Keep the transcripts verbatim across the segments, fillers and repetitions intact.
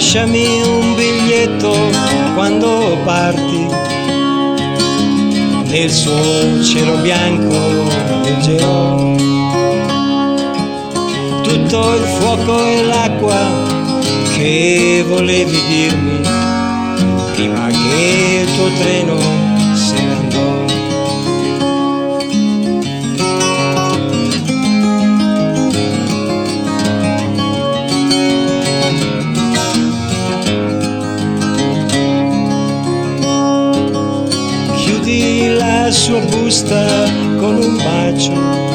lasciami un biglietto quando parti, nel suo cielo bianco leggerò tutto il fuoco e l'acqua che volevi dirmi prima che il tuo treno se ne andò. Chiudi la sua busta con un bacio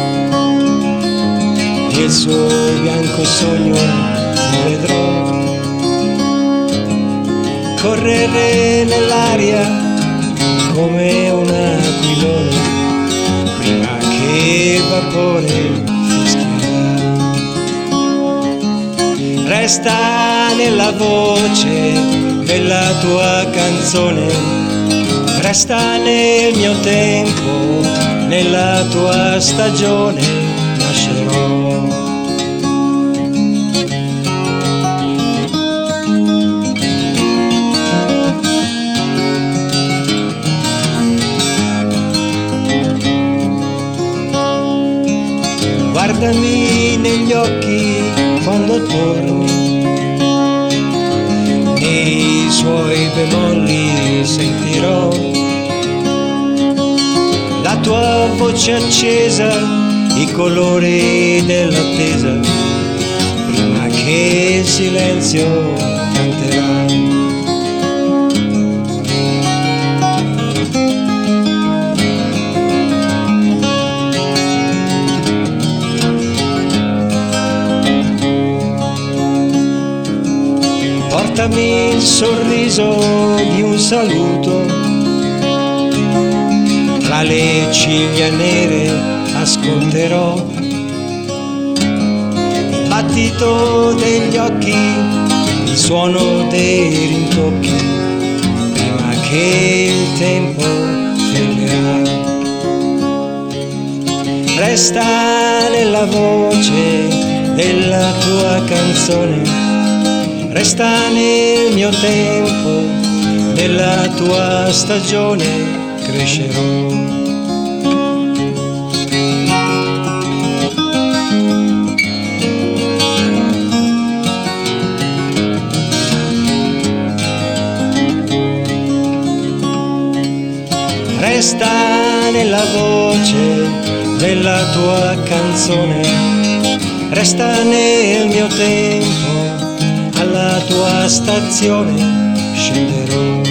e il suo bianco sogno ti vedrò correre nell'aria come un aquilone prima che il vapore fischierà. Resta nella voce della tua canzone, resta nel mio tempo, nella tua stagione nascerò. Guardami negli occhi quando torni, nei suoi bemolli sentirò la tua voce accesa, i colori dell'attesa, prima che il silenzio canterà. Portami il sorriso di un saluto, tra le ciglia nere ascolterò il battito degli occhi, il suono dei rintocchi, prima che il tempo fermerà. Resta nella voce della tua canzone, resta nel mio tempo, nella tua stagione crescerò. Resta nella voce della tua canzone, resta nel mio tempo, alla tua stazione scenderò.